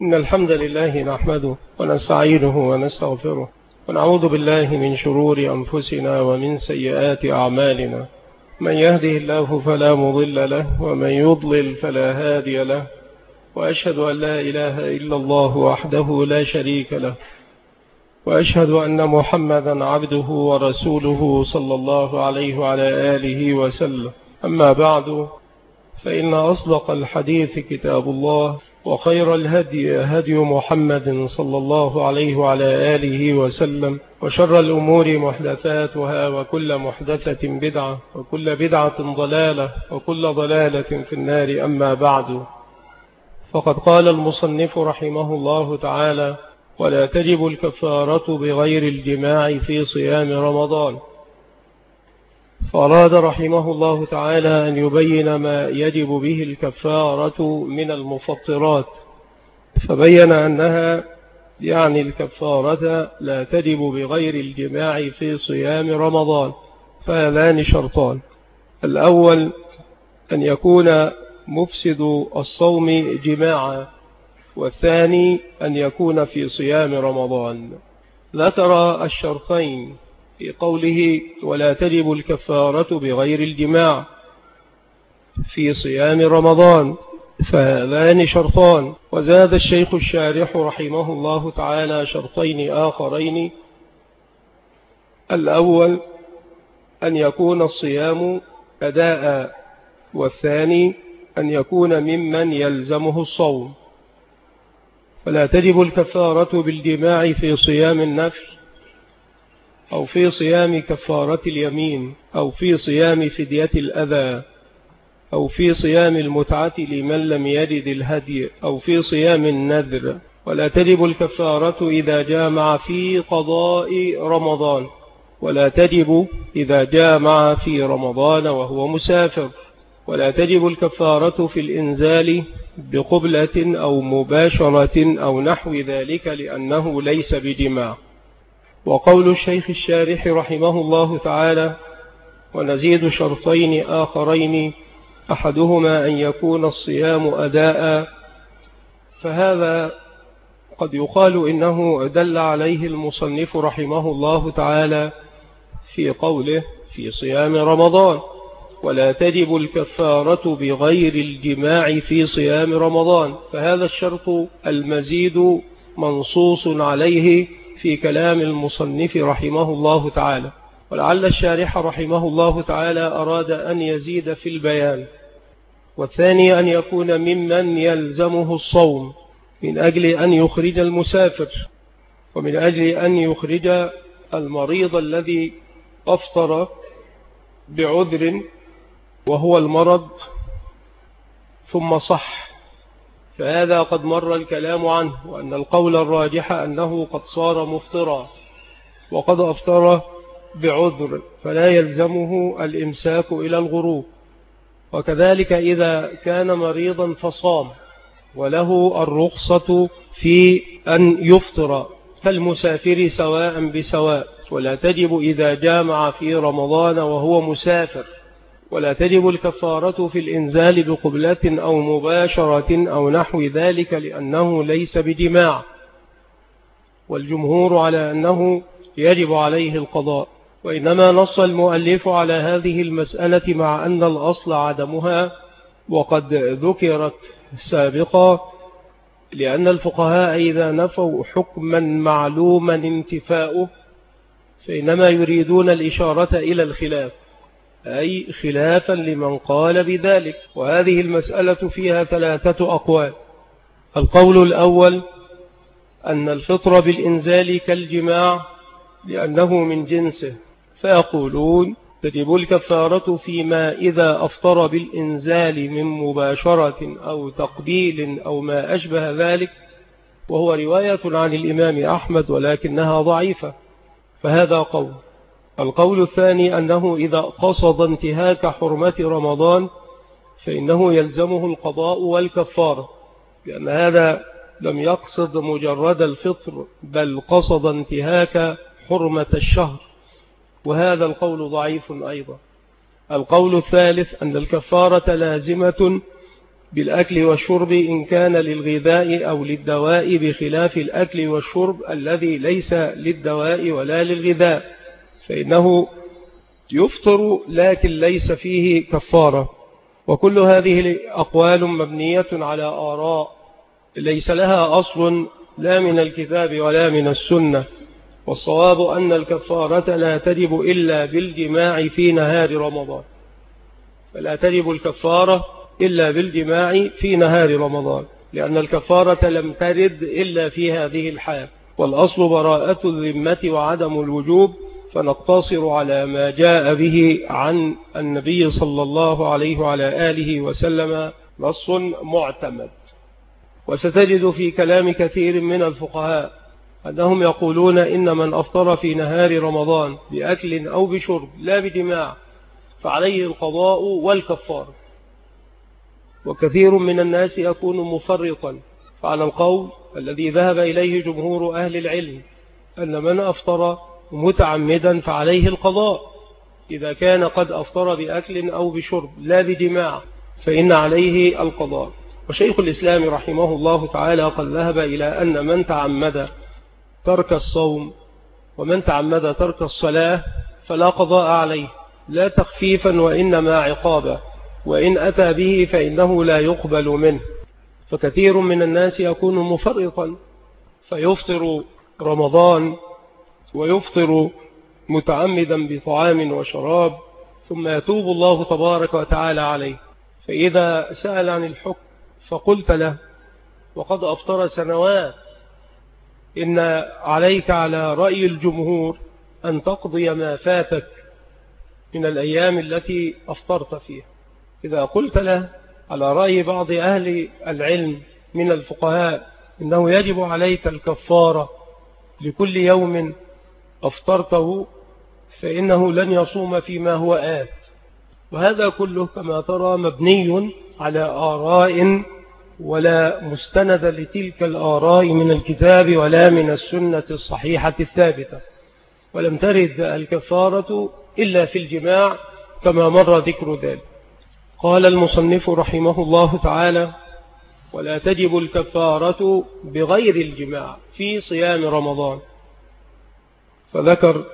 إن الحمد لله نحمده ونستعينه ونستغفره ونعوذ بالله من شرور أنفسنا ومن سيئات أعمالنا. من يهده الله فلا مضل له ومن يضلل فلا هادي له، وأشهد أن لا إله إلا الله وحده لا شريك له، وأشهد أن محمدا عبده ورسوله صلى الله عليه وعلى آله وسلم. أما بعد، فإن أصدق الحديث كتاب الله، وخير الهدي هدي محمد صلى الله عليه وعلى آله وسلم، وشر الأمور محدثاتها، وكل محدثة بدعة، وكل بدعة ضلالة، وكل ضلالة في النار. أما بعد، فقد قال المصنف رحمه الله تعالى: ولا تجب الكفارة بغير الجماع في صيام رمضان. فأراد رحمه الله تعالى أن يبين ما يجب به الكفارة من المفطرات، فبين أنها الكفارة لا تجب بغير الجماع في صيام رمضان، فهذان شرطان: الأول أن يكون مفسد الصوم جماعا، والثاني أن يكون في صيام رمضان. ذكر الشرطين في قوله: ولا تجب الكفارة بغير الجماع في صيام رمضان، فهذان شرطان. وزاد الشيخ الشارح رحمه الله تعالى شرطين آخرين: الأول أن يكون الصيام أداء، والثاني أن يكون ممن يلزمه الصوم. فلا تجب الكفارة بالجماع في صيام النفل، أو في صيام كفارة اليمين، أو في صيام فدية الأذى، أو في صيام المتعة لمن لم يجد الهدي، أو في صيام النذر. ولا تجب الكفارة إذا جامع في قضاء رمضان، ولا تجب إذا جامع في رمضان وهو مسافر. ولا تجب الكفارة في الإنزال بقبلة أو مباشرة أو نحو ذلك، لأنه ليس بجماع. وقول الشيخ الشارح رحمه الله تعالى: ونزيد شرطين آخرين، أحدهما أن يكون الصيام أداء، فهذا قد يقال إنه دل عليه المصنف رحمه الله تعالى في قوله في صيام رمضان: ولا تجب الكفارة بغير الجماع في صيام رمضان. فهذا الشرط المزيد منصوص عليه في كلام المصنف رحمه الله تعالى، ولعل الشارح رحمه الله تعالى أراد أن يزيد في البيان. والثاني أن يكون ممن يلزمه الصوم، من أجل أن يخرج المسافر، ومن أجل أن يخرج المريض الذي أفطر بعذر وهو المرض ثم صح، فهذا قد مر الكلام عنه، وأن القول الراجح أنه قد صار مفطرا وقد أفطر بعذر، فلا يلزمه الإمساك إلى الغروب. وكذلك إذا كان مريضا فصام وله الرخصة في أن يفطر، فالمسافر سواء بسواء. ولا تجب إذا جامع في رمضان وهو مسافر. ولا تجب الكفارة في الإنزال بقبلة أو مباشرة أو نحو ذلك، لأنه ليس بجماع، والجمهور على أنه يجب عليه القضاء. وإنما نص المؤلف على هذه المسألة مع أن الأصل عدمها، وقد ذكرت سابقا، لأن الفقهاء إذا نفوا حكما معلوما انتفاؤه فإنما يريدون الإشارة إلى الخلاف، أي خلافا لمن قال بذلك. وهذه المسألة فيها 3 أقوال. القول الأول أن الفطر بالإنزال كالجماع لأنه من جنسه، فيقولون تجب الكفارة فيما إذا أفطر بالإنزال من مباشرة أو تقبيل أو ما أشبه ذلك، وهو رواية عن الإمام أحمد ولكنها ضعيفة، فهذا قول. القول الثاني أنه إذا قصد انتهاك حرمة رمضان فإنه يلزمه القضاء والكفارة، لأن هذا لم يقصد مجرد الفطر، بل قصد انتهاك حرمة الشهر، وهذا القول ضعيف أيضا. القول الثالث أن الكفارة لازمة بالأكل والشرب إن كان للغذاء أو للدواء، بخلاف الأكل والشرب الذي ليس للدواء ولا للغذاء، فإنه يفطر لكن ليس فيه كفارة. وكل هذه أقوال مبنية على آراء ليس لها أصل لا من الكتاب ولا من السنة، والصواب أن الكفارة لا تجب إلا بالجماع في نهار رمضان، فلا تجب الكفارة إلا بالجماع في نهار رمضان، لأن الكفارة لم ترد إلا في هذه الحال، والأصل براءة الذمة وعدم الوجوب، فنقتصر على ما جاء به عن النبي صلى الله عليه وعلى آله وسلم نص معتمد. وستجد في كلام كثير من الفقهاء أنهم يقولون إن من أفطر في نهار رمضان بأكل أو بشرب لا بجماع فعليه القضاء والكفارة، وكثير من الناس يكون مفرطا، فعلى القول الذي ذهب إليه جمهور أهل العلم أن من أفطر متعمدا فعليه القضاء إذا كان قد أفطر بأكل أو بشرب لا بجماع، فإن عليه القضاء. وشيخ الإسلام رحمه الله تعالى قد ذهب إلى أن من تعمد ترك الصوم ومن تعمد ترك الصلاة فلا قضاء عليه، لا تخفيفا وإنما عقابا، وإن أتى به فإنه لا يقبل منه. فكثير من الناس يكون مفرطا فيفطر رمضان ويفطر متعمدا بطعام وشراب، ثم يتوب الله تبارك وتعالى عليه. فإذا سأل عن الحكم فقلت له وقد أفطر سنوات، إن عليك على رأي الجمهور أن تقضي ما فاتك من الأيام التي أفطرت فيها. إذا قلت له على رأي بعض أهل العلم من الفقهاء إنه يجب عليك الكفارة لكل يوم أفطرته، فإنه لن يصوم فيما هو آت. وهذا كله كما ترى مبني على آراء ولا مستند لتلك الآراء من الكتاب ولا من السنة الصحيحة الثابتة، ولم ترد الكفارة إلا في الجماع كما مر ذكر ذلك. قال المصنف رحمه الله تعالى: ولا تجب الكفارة بغير الجماع في صيام رمضان. فذكر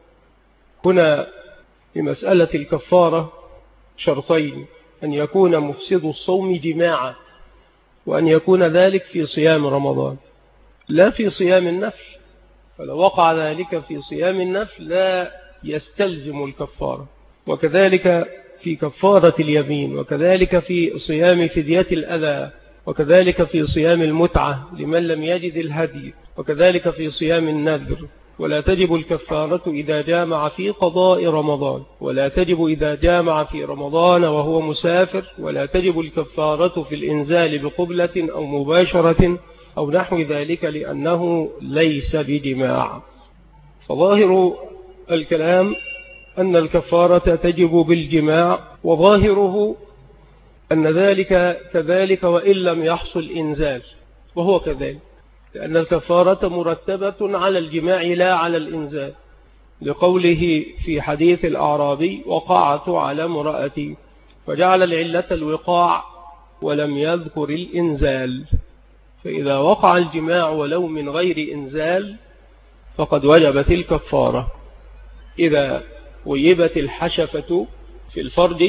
هنا بمسألة الكفارة شرطين: أن يكون مفسد الصوم جماعا، وأن يكون ذلك في صيام رمضان لا في صيام النفل، فلو وقع ذلك في صيام النفل لا يستلزم الكفارة. وكذلك في كفارة اليمين، وكذلك في صيام فدية الأذى، وكذلك في صيام المتعة لمن لم يجد الهدي، وكذلك في صيام النذر. ولا تجب الكفارة إذا جامع في قضاء رمضان، ولا تجب إذا جامع في رمضان وهو مسافر، ولا تجب الكفارة في الإنزال بقبلة أو مباشرة أو نحو ذلك لأنه ليس بجماع. فظاهر الكلام أن الكفارة تجب بالجماع، وظاهره أن ذلك كذلك وإن لم يحصل إنزال، وهو كذلك، لأن الكفارة مرتبة على الجماع لا على الإنزال، لقوله في حديث الأعرابي: وقعت على امرأتي، فجعل العلة الوقاع ولم يذكر الإنزال. فإذا وقع الجماع ولو من غير إنزال فقد وجبت الكفارة. إذا ويبت الحشفة في الفرج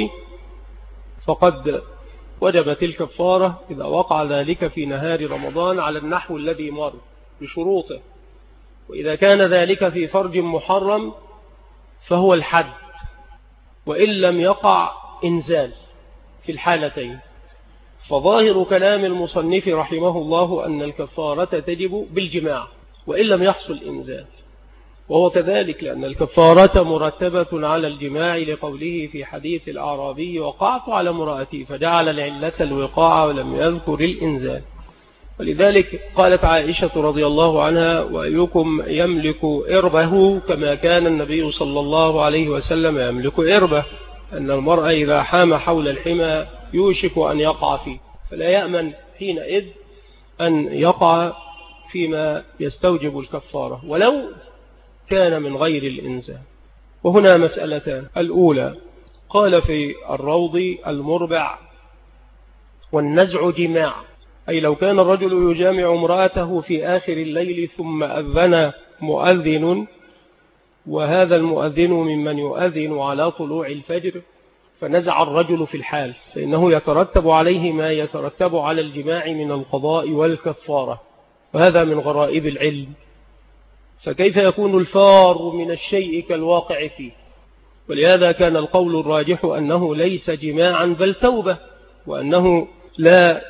فقد وجبت الكفارة إذا وقع ذلك في نهار رمضان على النحو الذي مر بشروطه. وإذا كان ذلك في فرج محرم فهو الحد، وإن لم يقع إنزال في الحالتين. فظاهر كلام المصنف رحمه الله أن الكفارة تجب بالجماع وإن لم يحصل إنزال، وهو كذلك، لأن الكفارة مرتبة على الجماع لقوله في حديث الأعرابي: وقعت على امرأتي، فجعل العلة الوقاع ولم يذكر الإنزال. ولذلك قالت عائشة رضي الله عنها: وأيكم يملك إربه كما كان النبي صلى الله عليه وسلم يملك إربه، أن المرأة إذا حام حول الحمى يوشك أن يقع فيه، فلا يأمن حينئذ أن يقع فيما يستوجب الكفارة ولو كان من غير الإنزال. وهنا مسألتان: الأولى قال في الروض المربع: والنزع جماع، أي لو كان الرجل يجامع امرأته في آخر الليل ثم أذن مؤذن، وهذا المؤذن ممن يؤذن على طلوع الفجر، فنزع الرجل في الحال، فإنه يترتب عليه ما يترتب على الجماع من القضاء والكفارة، وهذا من غرائب العلم. فكيف يكون الفار من الشيء كالواقع فيه؟ ولهذا كان القول الراجح أنه ليس جماعا بل توبة، وأنه لا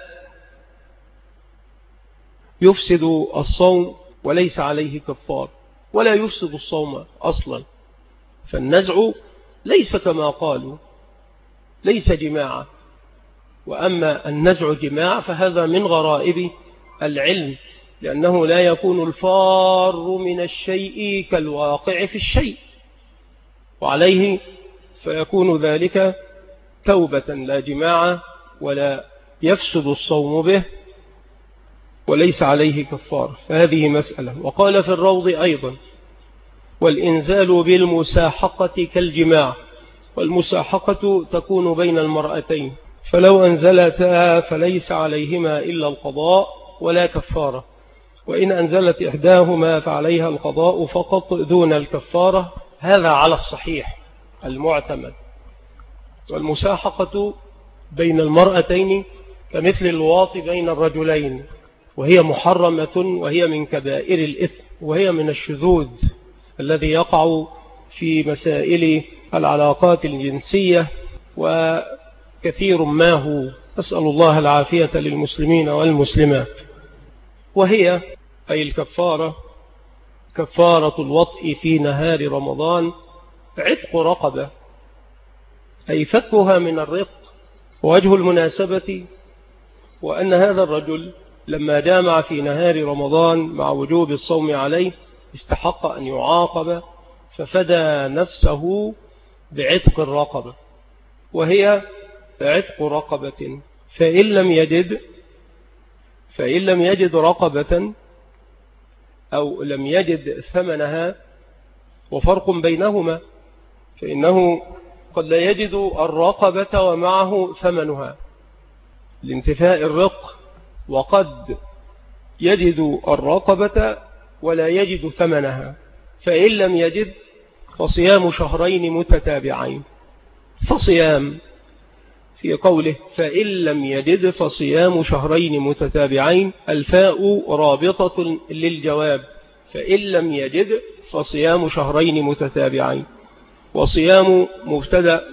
يفسد الصوم وليس عليه كفار، ولا يفسد الصوم أصلا. فالنزع ليس كما قالوا، ليس جماعة. وأما النزع جماع فهذا من غرائب العلم، لأنه لا يكون الفار من الشيء كالواقع في الشيء، وعليه فيكون ذلك توبة لا جماعة، ولا يفسد الصوم به، وليس عليه كفار. فهذه مسألة. وقال في الروض أيضا: والإنزال بالمساحقة كالجماع، والمساحقة تكون بين المرأتين، فلو أنزلتا فليس عليهما إلا القضاء ولا كفارة، وإن أنزلت إحداهما فعليها القضاء فقط دون الكفارة. هذا على الصحيح المعتمد. والمساحقة بين المرأتين كمثل الواطي بين الرجلين، وهي محرمة، وهي من كبائر الإثم، وهي من الشذوذ الذي يقع في مسائل العلاقات الجنسية، وكثير ما هو. أسأل الله العافية للمسلمين والمسلمات. وهي أي الكفارة كفارة الوطء في نهار رمضان عتق رقبة، أي فكها من الرق. ووجه المناسبة وأن هذا الرجل لما جامع في نهار رمضان مع وجوب الصوم عليه استحق أن يعاقب، ففدى نفسه بعتق الرقبة، وهي عتق رقبة. فإن لم يجد رقبة أو لم يجد ثمنها، وفرق بينهما، فإنه قد لا يجد الرقبة ومعه ثمنها لانتفاء الرق، وقد يجد الرقبة ولا يجد ثمنها. فإن لم يجد فصيام شهرين متتابعين. فصيام في قوله فإن لم يجد فصيام شهرين متتابعين، الفاء رابطة للجواب، فإن لم يجد فصيام شهرين متتابعين. وصيام مبتدأ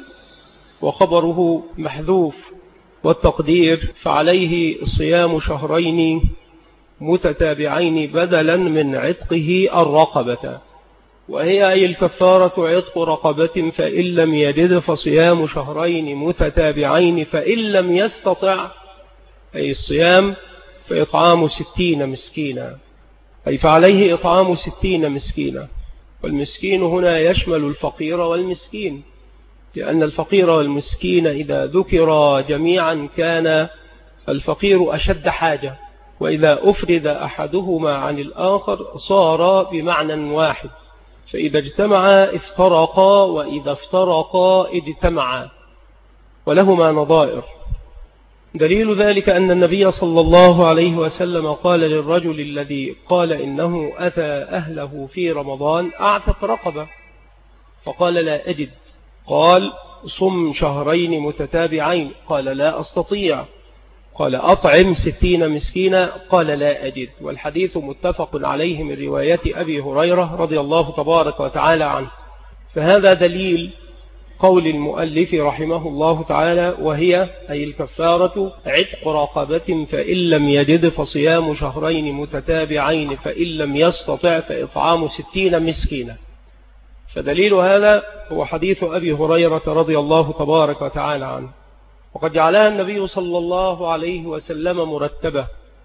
وخبره محذوف، والتقدير فعليه صيام شهرين متتابعين بدلا من عتقه الرقبة، وهي أي الكفارة عتق رقبة. فإن لم يجد فصيام شهرين متتابعين، فإن لم يستطع أي الصيام فإطعام 60 مسكينا، أي فعليه إطعام 60 مسكينا. والمسكين هنا يشمل الفقير والمسكين، لأن الفقير والمسكين إذا ذكر جميعا كان الفقير أشد حاجة، وإذا أفرد أحدهما عن الآخر صار بمعنى واحد، فإذا اجتمعا افترقا، وإذا افترقا اجتمعا، ولهما نظائر. دليل ذلك أن النبي صلى الله عليه وسلم قال للرجل الذي قال إنه أتى أهله في رمضان أعتق رقبة، فقال لا أجد. قال صم شهرين متتابعين، قال لا أستطيع. قال أطعم 60 مسكينا، قال لا أجد. والحديث متفق عليه من رواية أبي هريرة رضي الله تبارك وتعالى عنه. فهذا دليل قول المؤلف رحمه الله تعالى: وهي أي الكفارة عتق رقبة، فإن لم يجد فصيام شهرين متتابعين، فإن لم يستطع فإطعام 60 مسكينا. فدليل هذا هو حديث أبي هريرة رضي الله تبارك وتعالى عنه. وقد جعلها النبي صلى الله عليه وسلم مرتبة،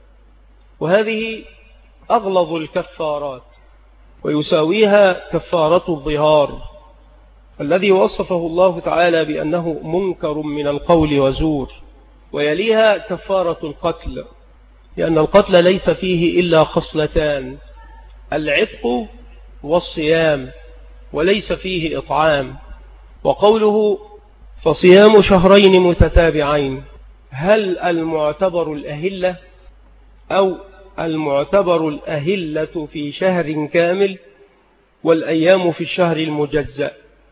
وهذه أغلظ الكفارات، ويساويها كفارة الظهار الذي وصفه الله تعالى بأنه منكر من القول وزور. ويليها كفارة القتل، لأن القتل ليس فيه إلا خصلتان: العتق والصيام، وليس فيه إطعام. وقوله فصيام شهرين متتابعين، هل المعتبر الأهلة أو المعتبر الأهلة في شهر كامل والأيام في الشهر المجزأ؟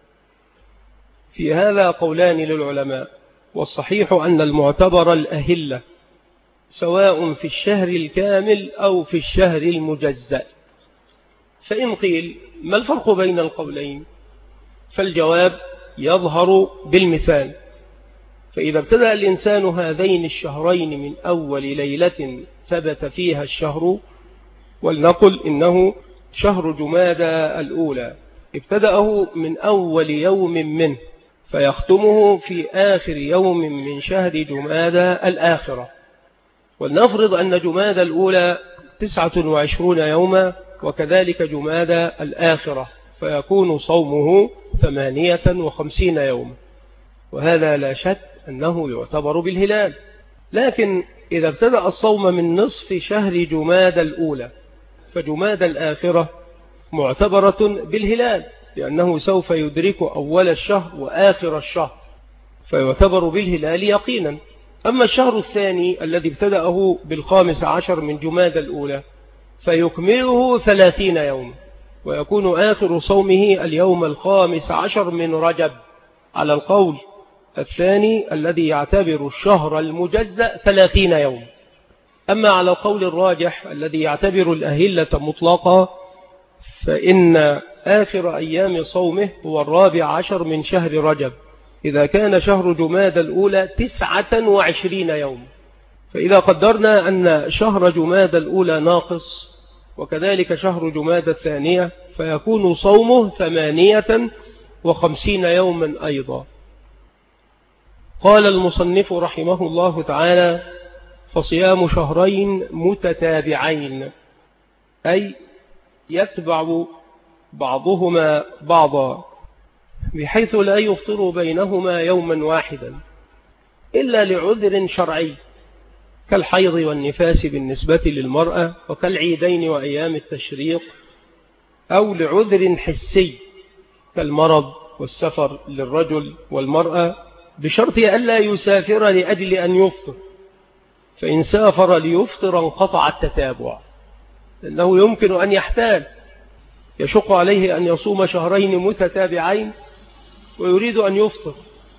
في هذا قولان للعلماء، والصحيح أن المعتبر الأهلة سواء في الشهر الكامل أو في الشهر المجزأ. فإن قيل ما الفرق بين القولين؟ فالجواب يظهر بالمثال. فإذا ابتدأ الإنسان هذين الشهرين من أول ليلة ثبت فيها الشهر، ولنقل إنه شهر جمادى الأولى، ابتدأه من أول يوم منه فيختمه في آخر يوم من شهر جمادى الآخرة. ولنفرض أن جمادى الأولى 29 يوما وكذلك جمادى الآخرة، فيكون صومه 58 يوما، وهذا لا شك أنه يعتبر بالهلال. لكن إذا ابتدأ الصوم من نصف شهر جمادى الأولى فجمادى الآخرة معتبرة بالهلال، لأنه سوف يدرك أول الشهر وآخر الشهر، فيعتبر بالهلال يقينا. أما الشهر الثاني الذي ابتدأه ب15 من جمادى الأولى فيكمله 30 يوم، ويكون آخر صومه اليوم 15 من رجب، على القول الثاني الذي يعتبر الشهر المجزأ 30 يوم. أما على القول الراجح الذي يعتبر الأهلة مطلقة فإن آخر أيام صومه هو 14 من شهر رجب، إذا كان شهر جمادى الأولى 29 يوم. فإذا قدرنا أن شهر جمادى الأولى ناقص وكذلك شهر جمادى الثانية فيكون صومه 58 يوما أيضا. قال المصنف رحمه الله تعالى: فصيام شهرين متتابعين، أي يتبع بعضهما بعضا بحيث لا يفطر بينهما يوما واحدا إلا لعذر شرعي كالحيض والنفاس بالنسبة للمرأة، وكالعيدين وأيام التشريق، أو لعذر حسي كالمرض والسفر للرجل والمرأة، بشرط ألا يسافر لأجل أن يفطر، فإن سافر ليفطر انقطع التتابع، لأنه يمكن أن يحتال، يشق عليه أن يصوم شهرين متتابعين ويريد أن يفطر،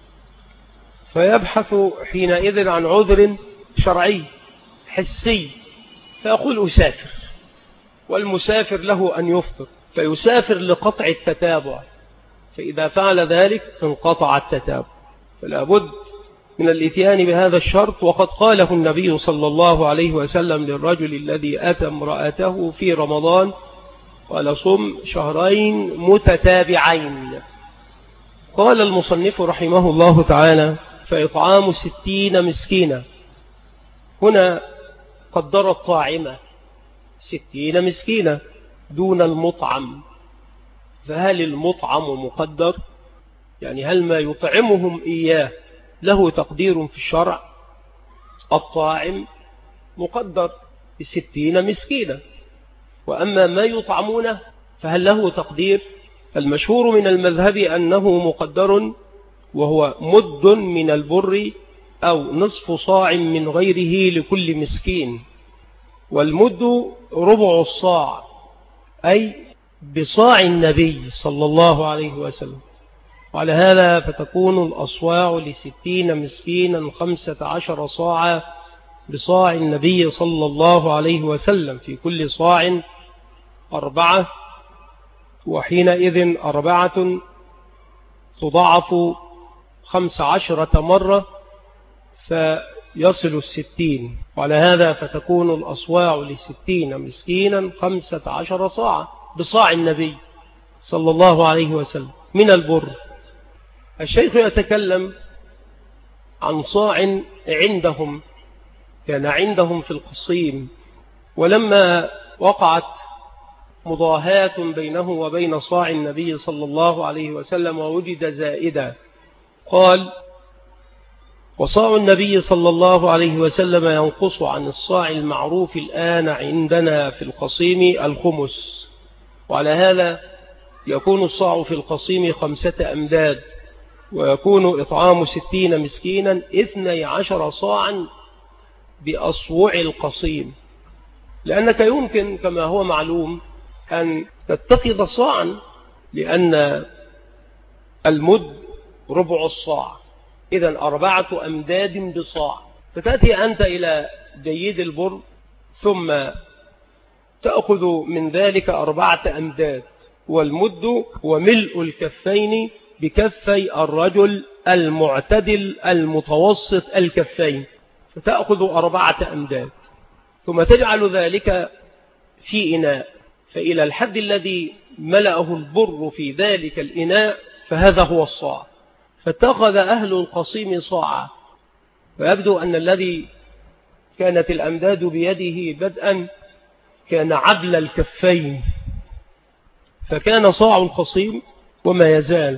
فيبحث حينئذ عن عذر شرعي حسي فيقول أسافر، والمسافر له أن يفطر فيسافر لقطع التتابع، فإذا فعل ذلك انقطع التتابع. فلا بد من الاتيان بهذا الشرط، وقد قاله النبي صلى الله عليه وسلم للرجل الذي أتى امرأته في رمضان قال: صم شهرين متتابعين. قال المصنف رحمه الله تعالى: فإطعام 60 مسكينا. هنا قدر الطاعمة 60 مسكينا دون المطعم، فهل المطعم مقدر؟ يعني هل ما يطعمهم إياه له تقدير في الشرع؟ الطاعم مقدر ب60 مسكينا، وأما ما يطعمونه فهل له تقدير؟ المشهور من المذهب أنه مقدر، وهو مد من البر أو نصف صاع من غيره لكل مسكين، والمد ربع الصاع، أي بصاع النبي صلى الله عليه وسلم. وعلى هذا فتكون الأصواع ل60 مسكينا 15 صاعا بصاع النبي صلى الله عليه وسلم، في كل صاع 4، وحينئذ 4 تضاعف 15 مرة فيصل 60. وعلى هذا فتكون الأصواع ل60 مسكينا 15 صاعا بصاع النبي صلى الله عليه وسلم من البر. الشيخ يتكلم عن صاع عندهم، كان عندهم في القصيم، ولما وقعت مضاهاة بينه وبين صاع النبي صلى الله عليه وسلم ووجد زائدا، قال: وصاع النبي صلى الله عليه وسلم ينقص عن الصاع المعروف الآن عندنا في القصيم الخمس، وعلى هذا يكون الصاع في القصيم 5 أمداد، ويكون إطعام 60 مسكينا 12 صاعا بأصوع القصيم، لأنك يمكن كما هو معلوم أن تتخذ صاعا، لأن المد ربع الصاع، إذن 4 أمداد بصاع، فتأتي أنت إلى جيد البر ثم تأخذ من ذلك 4 أمداد، والمد وملء الكفين بكفي الرجل المعتدل المتوسط الكفين، فتأخذ 4 أمداد ثم تجعل ذلك في إناء، فإلى الحد الذي ملأه البر في ذلك الإناء فهذا هو الصاع، فاتخذ أهل القصيم صاعا، ويبدو أن الذي كانت الأمداد بيده بدءا كان عبل الكفين، فكان صاع القصيم وما يزال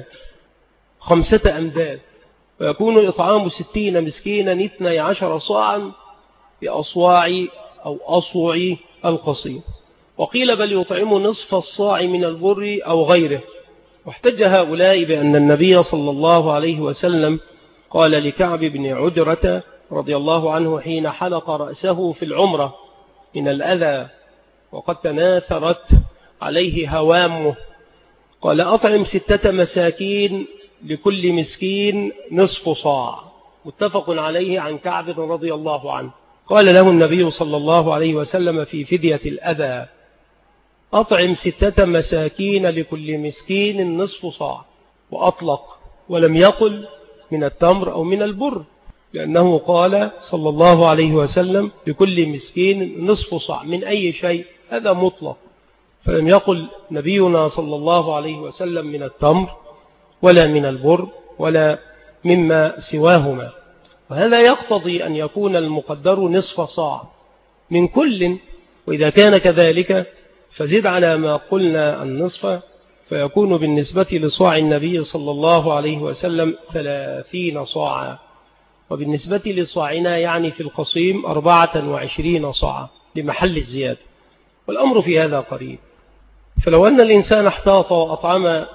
5 أمداد، ويكون إطعام 60 مسكينا 12 صاعا بأصواع أو أصوع القصيم. وقيل بل يطعم نصف الصاع من البر أو غيره. واحتج هؤلاء بأن النبي صلى الله عليه وسلم قال لكعب بن عجرة رضي الله عنه حين حلق رأسه في العمرة من الأذى وقد تناثرت عليه هوامه، قال أطعم 6 مساكين لكل مسكين نصف صاع، متفق عليه عن كعب رضي الله عنه. قال له النبي صلى الله عليه وسلم في فدية الأذى أطعم 6 مساكين لكل مسكين نصف صاع، وأطلق ولم يقل من التمر أو من البر، لأنه قال صلى الله عليه وسلم لكل مسكين نصف صاع من أي شيء، هذا مطلق، فلم يقل نبينا صلى الله عليه وسلم من التمر ولا من البر ولا مما سواهما. وهذا يقتضي أن يكون المقدر نصف صاع من كل، وإذا كان كذلك فزد على ما قلنا النصف، فيكون بالنسبة لصاع النبي صلى الله عليه وسلم 30 صاعا، وبالنسبة لصاعنا يعني في القصيم 24 صاعا لمحل الزيادة، والأمر في هذا قريب. فلو أن الإنسان احتاط وأطعم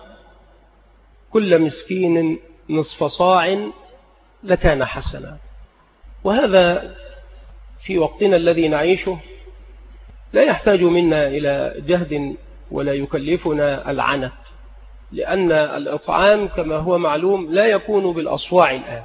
كل مسكين نصف صاع لكان حسنا، وهذا في وقتنا الذي نعيشه لا يحتاج منا إلى جهد ولا يكلفنا العنت، لأن الإطعام كما هو معلوم لا يكون بالأصواع الآن،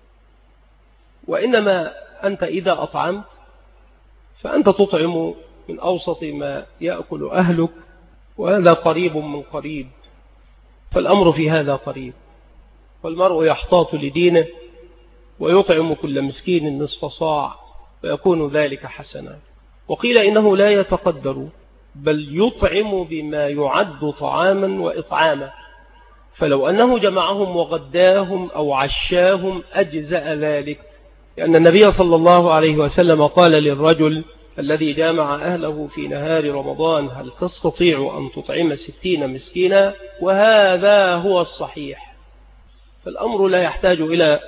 وإنما أنت إذا أطعمت فأنت تطعم من أوسط ما يأكل أهلك، وهذا قريب من قريب، فالأمر في هذا قريب، والمرء يحتاط لدينه ويطعم كل مسكين نصف صاع ويكون ذلك حسنا. وقيل إنه لا يتقدر بل يطعم بما يعد طعاما وإطعاما، فلو أنه جمعهم وغداهم أو عشاهم أجزأ ذلك، لأن النبي صلى الله عليه وسلم قال للرجل الذي جامع أهله في نهار رمضان هل تستطيع أن تطعم 60 مسكينا؟ وهذا هو الصحيح، فالأمر لا يحتاج إلى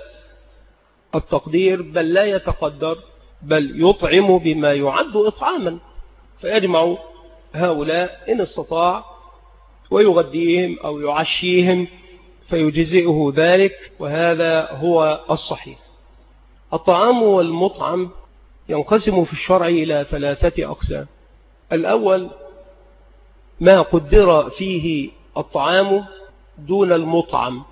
التقدير بل لا يتقدر، بل يطعم بما يعد إطعاما، فيجمع هؤلاء إن استطاع ويغديهم أو يعشيهم فيجزئه ذلك، وهذا هو الصحيح. الطعام والمطعم ينقسم في الشرع إلى 3 أقسام. الأول ما قدر فيه الطعام دون المطعم،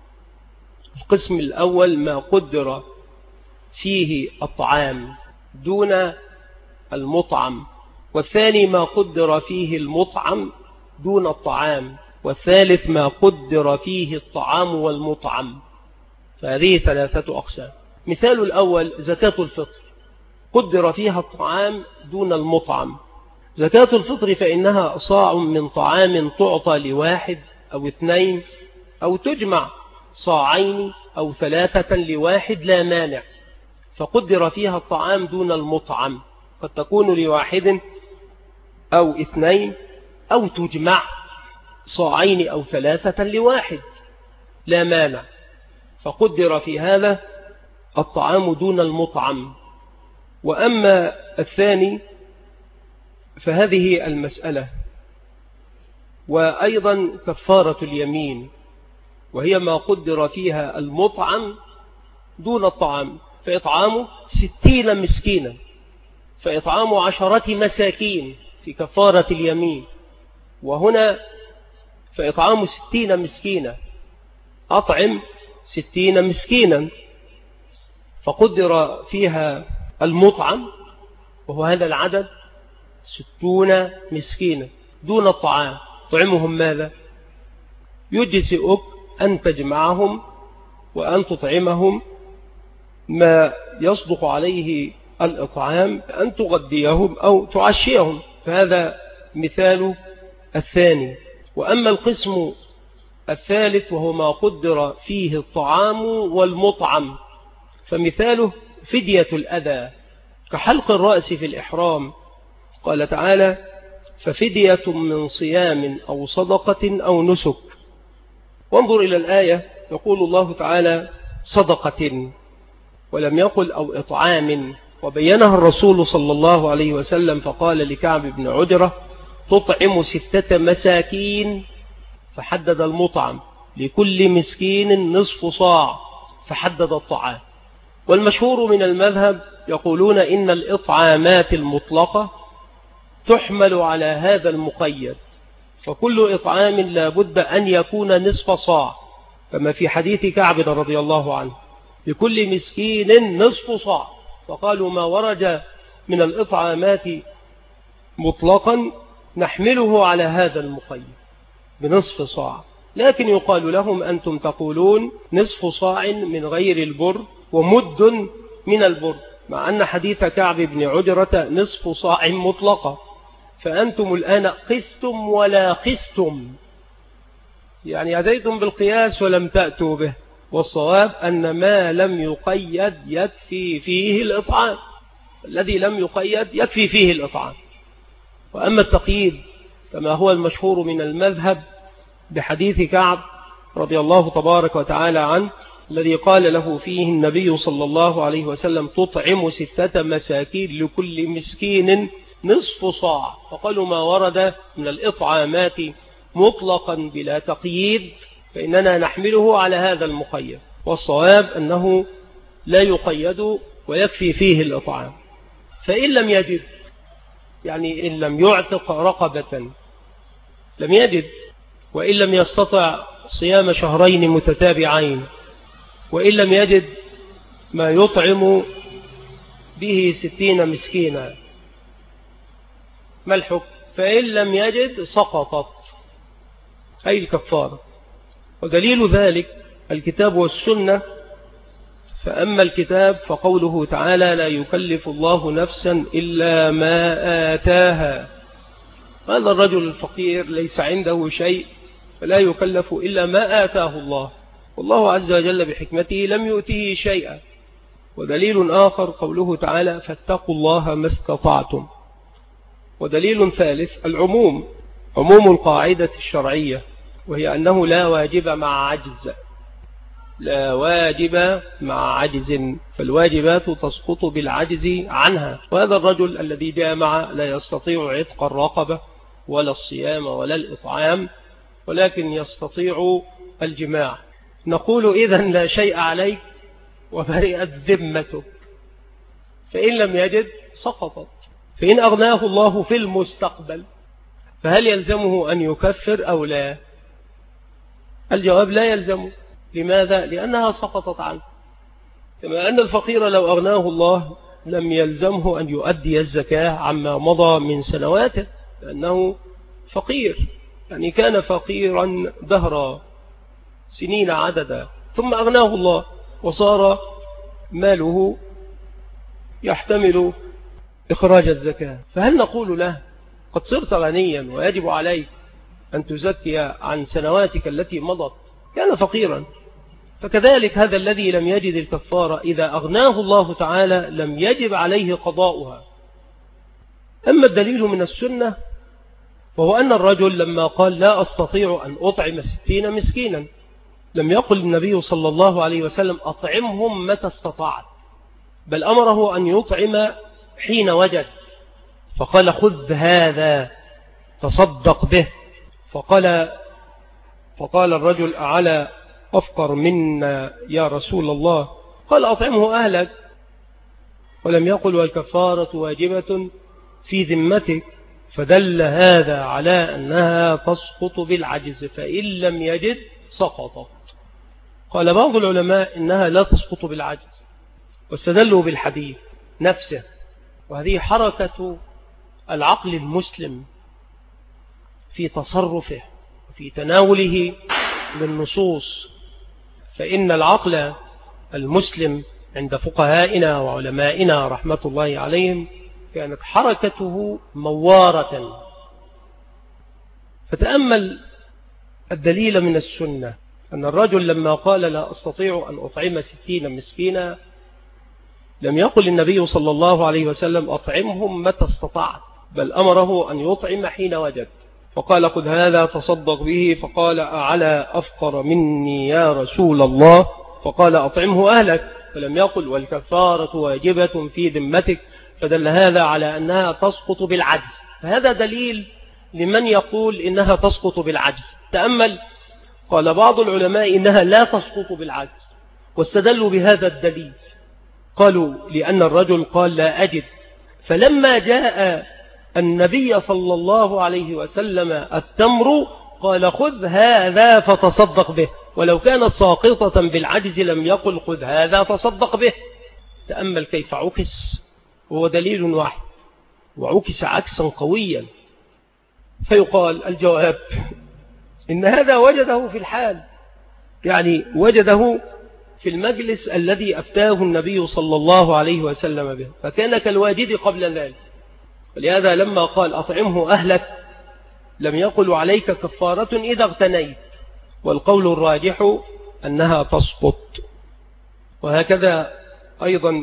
القسم الأول ما قدر فيه الطعام دون المطعم، والثاني ما قدر فيه المطعم دون الطعام، والثالث ما قدر فيه الطعام والمطعم، فهذه 3 أقسام. مثال الأول زكاة الفطر قدر فيها الطعام دون المطعم. زكاة الفطر فإنها صاع من طعام تعطى لواحد أو 2 أو تجمع صاعين أو 3 لواحد لا مانع، فقدر فيها الطعام دون المطعم، قد تكون لواحد أو 2 أو تجمع صاعين أو 3 لواحد لا مانع، فقدر في هذا الطعام دون المطعم. وأما الثاني فهذه المسألة، وأيضا كفارة اليمين، وهي ما قدر فيها المطعم دون الطعام، فإطعام 60 مسكينا، فإطعام 10 مساكين في كفارة اليمين. وهنا فإطعام 60 مسكينا، أطعم 60 مسكينا، فقدر فيها المطعم وهو هذا العدد 60 مسكينا دون الطعام. طعمهم ماذا؟ يجزئك أن تجمعهم وأن تطعمهم ما يصدق عليه الإطعام، أن تغديهم أو تعشيهم. فهذا مثال الثاني. وأما القسم الثالث وهو ما قدر فيه الطعام والمطعم، فمثاله فدية الأذى كحلق الرأس في الإحرام. قال تعالى: ففدية من صيام أو صدقة أو نسك. وانظر إلى الآية، يقول الله تعالى: صدقة، ولم يقل أو إطعام، وبينها الرسول صلى الله عليه وسلم فقال لكعب بن عجرة: تطعم 6 مساكين، فحدد المطعم، لكل مسكين نصف صاع، فحدد الطعام. والمشهور من المذهب يقولون إن الإطعامات المطلقة تحمل على هذا المقيد، فكل إطعام لا بد أن يكون نصف صاع، كما في حديث كعب رضي الله عنه: لكل مسكين نصف صاع. فقالوا ما ورد من الإطعامات مطلقا نحمله على هذا المقيد بنصف صاع. لكن يقال لهم: أنتم تقولون نصف صاع من غير البر ومد من البر، مع أن حديث كعب بن عجرة نصف صاع مطلقة، فأنتم الآن قستم ولا قستم، يعني أتيتم بالقياس ولم تأتوا به. والصواب أن ما لم يقيد يكفي فيه الإطعام، الذي لم يقيد يكفي فيه الإطعام. وأما التقييد كما هو المشهور من المذهب بحديث كعب رضي الله تبارك وتعالى عنه، الذي قال له فيه النبي صلى الله عليه وسلم: تطعم 6 مساكين، لكل مسكين نصف صاع. فقالوا ما ورد من الإطعامات مطلقا بلا تقييد فإننا نحمله على هذا المقيد. والصواب أنه لا يقيد ويكفي فيه الإطعام. فإن لم يجد، يعني إن لم يعتق رقبة لم يجد، وإن لم يستطع صيام 2 شهرين متتابعين، وإن لم يجد ما يطعم به 60 مسكينا، ما الحكم؟ فإن لم يجد سقطت أي الكفارة. ودليل ذلك الكتاب والسنة. فأما الكتاب فقوله تعالى: لا يكلف الله نفسا إلا ما آتاها. هذا الرجل الفقير ليس عنده شيء فلا يكلف إلا ما آتاه الله، والله عز وجل بحكمته لم يؤته شيئا. ودليل آخر قوله تعالى: فاتقوا الله ما استطعتم. ودليل ثالث العموم، عموم القاعدة الشرعية، وهي أنه لا واجب مع عجز، لا واجب مع عجز، فالواجبات تسقط بالعجز عنها. وهذا الرجل الذي جامع لا يستطيع عتق الرقبة ولا الصيام ولا الإطعام، ولكن يستطيع الجماع. نقول إذن لا شيء عليك وبرئت ذمتك. فإن لم يجد سقطت. فإن أغناه الله في المستقبل فهل يلزمه أن يكفر أو لا؟ الجواب لا يلزمه. لماذا؟ لأنها سقطت عنه. كما أن الفقير لو أغناه الله لم يلزمه أن يؤدي الزكاة عما مضى من سنواته، لأنه فقير، يعني كان فقيرا دهرا سنين عددا، ثم أغناه الله وصار ماله يحتمل إخراج الزكاة. فهل نقول له قد صرت غنيا ويجب عليك أن تزكي عن سنواتك التي مضت؟ كان فقيرا. فكذلك هذا الذي لم يجد الكفارة إذا أغناه الله تعالى لم يجب عليه قضاؤها. أما الدليل من السنة وهو أن الرجل لما قال لا أستطيع أن أطعم 60 مسكينا لم يقل النبي صلى الله عليه وسلم أطعمهم متى استطعت، بل أمره أن يطعم حين وجد. فقال خذ هذا تصدق به. فقال الرجل أعلى أفقر منا يا رسول الله؟ قال أطعمه أهلك، ولم يقل والكفارة واجبة في ذمتك، فدل هذا على أنها تسقط بالعجز، فإن لم يجد سقطت. قال بعض العلماء إنها لا تسقط بالعجز، واستدلوا بالحديث نفسه، وهذه حركة العقل المسلم في تصرفه وفي تناوله للنصوص. فإن العقل المسلم عند فقهائنا وعلمائنا رحمة الله عليهم كانت حركته موارة. فتأمل الدليل من السنة أن الرجل لما قال لا أستطيع أن أطعم 60 مسكينا، لم يقل النبي صلى الله عليه وسلم أطعمهم متى استطعت، بل أمره أن يطعم حين وجد. فقال خذ هذا تصدق به، فقال أعلى أفقر مني يا رسول الله؟ فقال أطعمه أهلك، فلم يقل والكفارة واجبة في ذمتك، فدل هذا على أنها تسقط بالعجز. فهذا دليل لمن يقول إنها تسقط بالعجز. تأمل، قال بعض العلماء إنها لا تسقط بالعجز، واستدلوا بهذا الدليل. قالوا لأن الرجل قال لا أجد، فلما جاء النبي صلى الله عليه وسلم التمر قال خذ هذا فتصدق به، ولو كانت ساقطة بالعجز لم يقل خذ هذا تصدق به. تأمل كيف عكس، هو دليل واحد وعكس عكسا قويا. فيقال الجواب إن هذا وجده في الحال، يعني وجده في المجلس الذي أفتاه النبي صلى الله عليه وسلم به، فكان كالواجد قبل ذلك. ولهذا لما قال أطعمه أهلك لم يقل عليك كفارة إذا اغتنيت، والقول الراجح أنها تسقط. وهكذا أيضا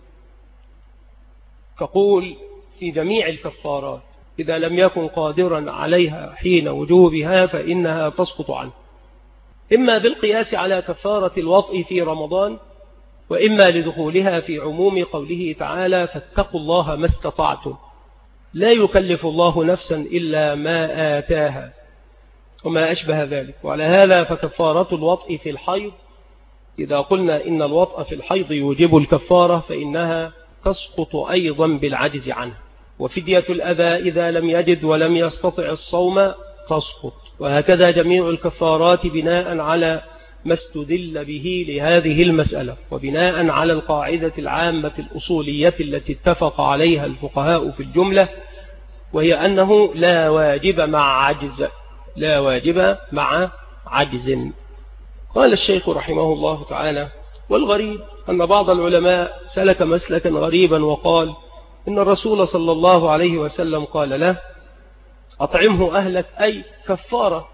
تقول في جميع الكفارات إذا لم يكن قادرا عليها حين وجوبها فإنها تسقط عنه، إما بالقياس على كفارة الوطء في رمضان، وإما لدخولها في عموم قوله تعالى فاتقوا الله ما استطعتم، لا يكلف الله نفسا إلا ما آتاها وما أشبه ذلك. وعلى هذا فكفارة الوطء في الحيض، إذا قلنا إن الوطء في الحيض يوجب الكفارة فإنها تسقط أيضا بالعجز عنه. وفدية الأذى إذا لم يجد ولم يستطع الصوم تسقط. وهكذا جميع الكفارات بناء على ما استدل به لهذه المسألة، وبناء على القاعدة العامة الأصولية التي اتفق عليها الفقهاء في الجملة، وهي أنه لا واجب مع عجز، لا واجب مع عجز. قال الشيخ رحمه الله تعالى والغريب أن بعض العلماء سلك مسلكا غريبا وقال إن الرسول صلى الله عليه وسلم قال له أطعمه أهلك أي كفارة،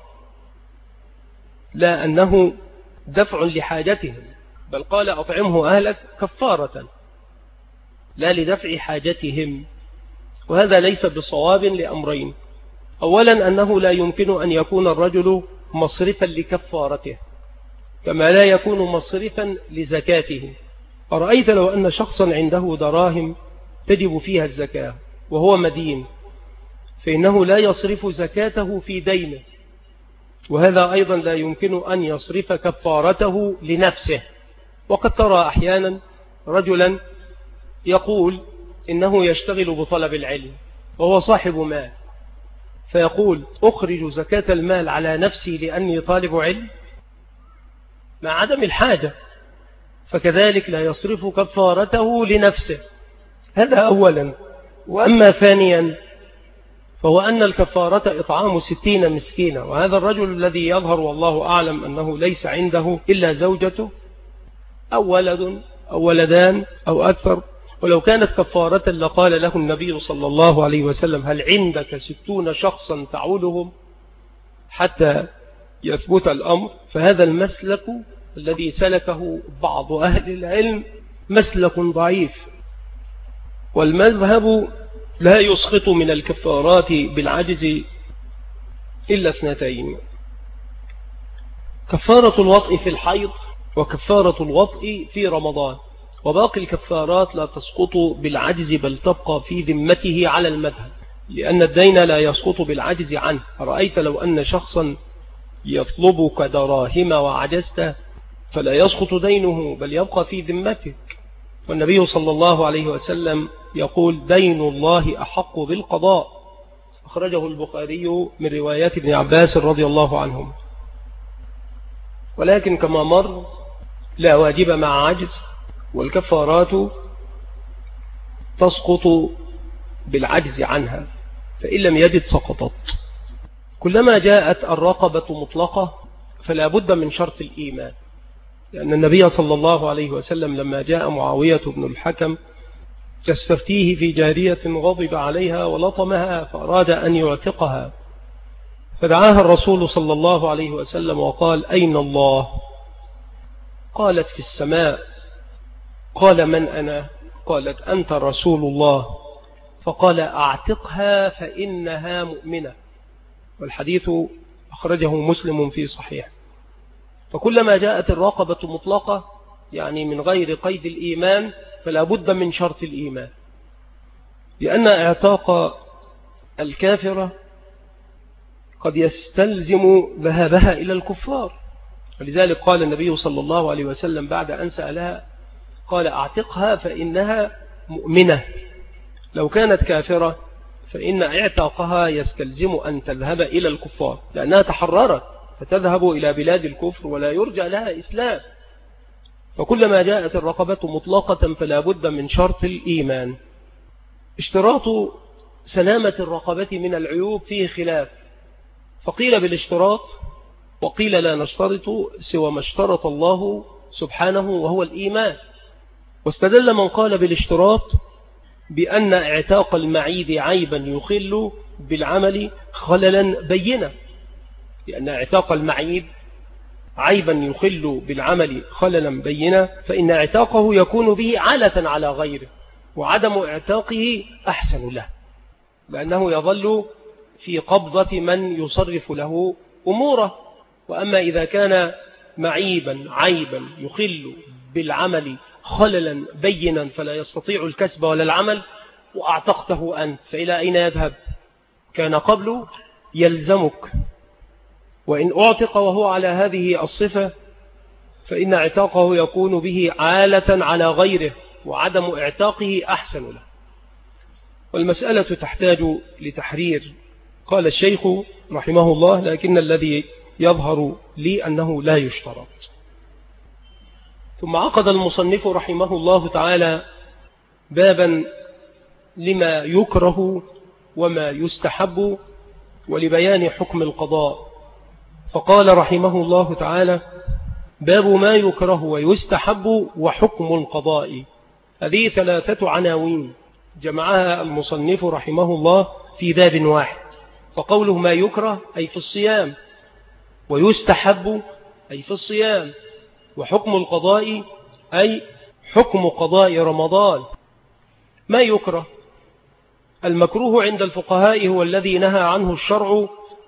لا أنه دفع لحاجتهم، بل قال أطعمه أهلك كفارة لا لدفع حاجتهم. وهذا ليس بصواب لأمرين: أولا أنه لا يمكن أن يكون الرجل مصرفا لكفارته كما لا يكون مصرفا لزكاته. أرأيت لو أن شخصا عنده دراهم تجب فيها الزكاة وهو مدين، فإنه لا يصرف زكاته في دينه، وهذا أيضا لا يمكن أن يصرف كفارته لنفسه. وقد ترى أحيانا رجلا يقول إنه يشتغل بطلب العلم وهو صاحب مال، فيقول أخرج زكاة المال على نفسي لأني طالب علم مع عدم الحاجة، فكذلك لا يصرف كفارته لنفسه. هذا أولا. وأما ثانيا فهو أن الكفارة إطعام 60 مسكينا، وهذا الرجل الذي يظهر والله أعلم أنه ليس عنده إلا زوجته أو ولد أو ولدان أو أكثر، ولو كانت كفارة لقال له النبي صلى الله عليه وسلم هل عندك 60 شخصا تعولهم حتى يثبت الأمر. فهذا المسلك الذي سلكه بعض أهل العلم مسلك ضعيف، والمذهب لا يسقط من الكفارات بالعجز إلا اثنتين: كفارة الوطء في الحيض وكفارة الوطء في رمضان. وباقي الكفارات لا تسقط بالعجز بل تبقى في ذمته على المذهب، لأن الدين لا يسقط بالعجز عنه. أرأيت لو أن شخصا يطلبك دراهم وعجزت فلا يسقط دينه بل يبقى في ذمتك. والنبي صلى الله عليه وسلم يقول دين الله أحق بالقضاء، أخرجه البخاري من روايات ابن عباس رضي الله عنهم. ولكن كما مر لا واجب مع عجز، والكفارات تسقط بالعجز عنها، فإن لم يجد سقطت. كلما جاءت الرقبة مطلقة فلا بد من شرط الإيمان، لأن النبي صلى الله عليه وسلم لما جاء معاوية بن الحكم يستفتيه في جارية غضب عليها ولطمها فأراد أن يعتقها، فدعاها الرسول صلى الله عليه وسلم وقال أين الله؟ قالت في السماء. قال من أنا؟ قالت أنت رسول الله. فقال أعتقها فإنها مؤمنة. والحديث أخرجه مسلم في صحيح. فكلما جاءت الرقبة مطلقة يعني من غير قيد الإيمان فلا بد من شرط الإيمان، لأن اعتاق الكافرة قد يستلزم ذهابها إلى الكفار. ولذلك قال النبي صلى الله عليه وسلم بعد أن سألها قال أعتقها فإنها مؤمنة. لو كانت كافرة فإن اعتاقها يستلزم أن تذهب إلى الكفار، لأنها تحررت فتذهب إلى بلاد الكفر ولا يرجى لها إسلام. فكلما جاءت الرقبة مطلقة فلا بد من شرط الإيمان. اشتراط سلامة الرقبة من العيوب فيه خلاف، فقيل بالاشتراط وقيل لا نشترط سوى ما اشترط الله سبحانه وهو الإيمان. واستدل من قال بالاشتراط بأن اعتاق المعيب عيبا يخل بالعمل خللا بينا، لأن اعتاق المعيب عيبا يخل بالعمل خللا بينا، فإن اعتاقه يكون به عالة على غيره، وعدم اعتاقه أحسن له، لأنه يظل في قبضة من يصرف له أموره. وأما إذا كان معيبا عيبا يخل بالعمل خللا بينا فلا يستطيع الكسب ولا العمل وأعتقته أنت، فإلى أين يذهب؟ كان قبل يلزمك، وإن أعتق وهو على هذه الصفة فإن اعتاقه يكون به عالة على غيره، وعدم اعتاقه أحسن له. والمسألة تحتاج لتحرير. قال الشيخ رحمه الله لكن الذي يظهر لي أنه لا يشترط. ثم عقد المصنف رحمه الله تعالى بابا لما يكره وما يستحب ولبيان حكم القضاء، فقال رحمه الله تعالى باب ما يكره ويستحب وحكم القضاء. هذه 3 عناوين جمعها المصنف رحمه الله في باب واحد. فقوله ما يكره أي في الصيام، ويستحب أي في الصيام، وحكم القضاء أي حكم قضاء رمضان. ما يكره، المكروه عند الفقهاء هو الذي نهى عنه الشرع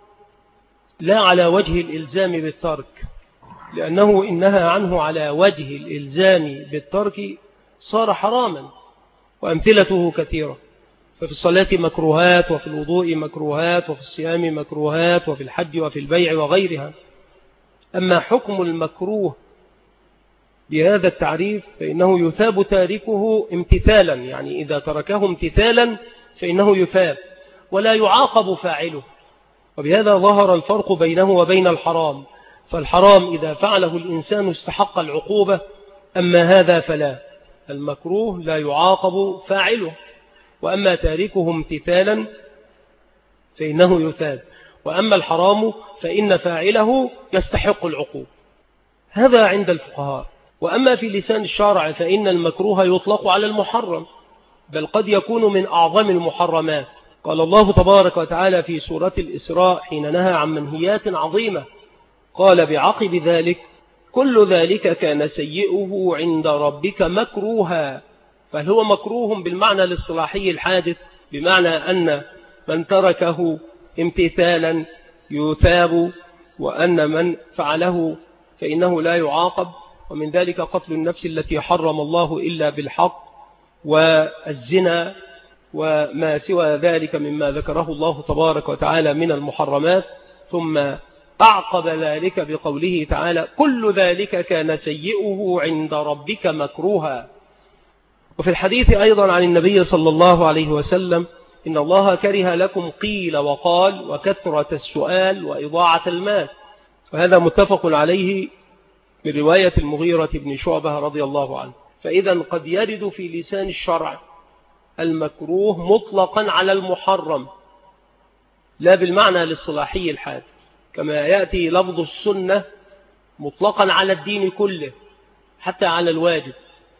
لا على وجه الإلزام بالترك، لأنه إن نهى عنه على وجه الإلزام بالترك صار حراما، وأمثلته كثيرة. ففي الصلاة مكروهات، وفي الوضوء مكروهات، وفي الصيام مكروهات، وفي الحج وفي البيع وغيرها. أما حكم المكروه بهذا التعريف فإنه يثاب تاركه امتثالا، يعني إذا تركه امتثالا فإنه يثاب ولا يعاقب فاعله. وبهذا ظهر الفرق بينه وبين الحرام، فالحرام إذا فعله الإنسان استحق العقوبة، أما هذا فلا، المكروه لا يعاقب فاعله، وأما تاركه امتثالا فإنه يثاب، وأما الحرام فإن فاعله يستحق العقوبة. هذا عند الفقهاء. وأما في لسان الشارع فإن المكروه يطلق على المحرم، بل قد يكون من أعظم المحرمات. قال الله تبارك وتعالى في سورة الإسراء حين نهى عن منهيات عظيمة قال بعقب ذلك كل ذلك كان سيئه عند ربك مكروها. فهو مكروه بالمعنى الاصطلاحي الحادث، بمعنى أن من تركه امتثالا يثاب، وأن من فعله فإنه لا يعاقب. ومن ذلك قتل النفس التي حرم الله إلا بالحق، والزنا، وما سوى ذلك مما ذكره الله تبارك وتعالى من المحرمات. ثم أعقب ذلك بقوله تعالى كل ذلك كان سيئه عند ربك مكروها. وفي الحديث أيضا عن النبي صلى الله عليه وسلم إن الله كره لكم قيل وقال وكثرة السؤال وإضاعة المال، وهذا متفق عليه من رواية المغيرة بن شعبة رضي الله عنه. فإذا قد يرد في لسان الشرع المكروه مطلقا على المحرم لا بالمعنى الاصطلاحي الحاد، كما يأتي لفظ السنة مطلقا على الدين كله حتى على الواجب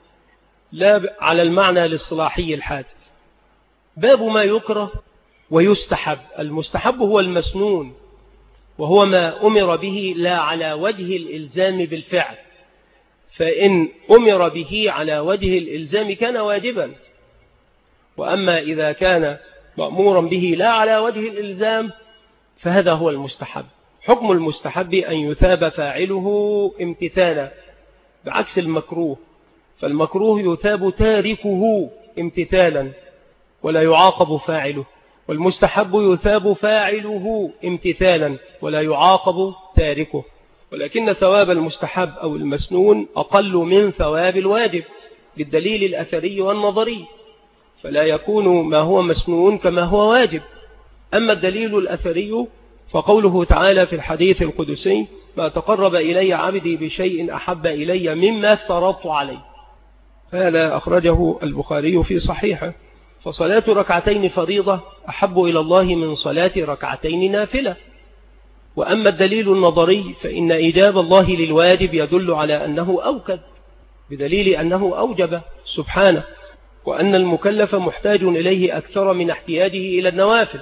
لا على المعنى الاصطلاحي الحاد. باب ما يكره ويستحب. المستحب هو المسنون، وهو ما أمر به لا على وجه الإلزام بالفعل، فإن أمر به على وجه الإلزام كان واجبا، وأما إذا كان مأمورا به لا على وجه الإلزام فهذا هو المستحب. حكم المستحب أن يثاب فاعله امتثالا بعكس المكروه، فالمكروه يثاب تاركه امتثالا ولا يعاقب فاعله، والمستحب يثاب فاعله امتثالا ولا يعاقب تاركه. ولكن ثواب المستحب أو المسنون أقل من ثواب الواجب بالدليل الأثري والنظري، فلا يكون ما هو مسنون كما هو واجب. أما الدليل الأثري فقوله تعالى في الحديث القدسي ما تقرب إلي عبدي بشيء أحب إلي مما افترضت عليه، هذا أخرجه البخاري في صحيحه. فصلاة ركعتين فريضة أحب إلى الله من صلاة ركعتين نافلة. وأما الدليل النظري فإن إيجاب الله للواجب يدل على أنه أوكد بدليل أنه أوجب سبحانه، وأن المكلف محتاج إليه أكثر من احتياجه إلى النوافل.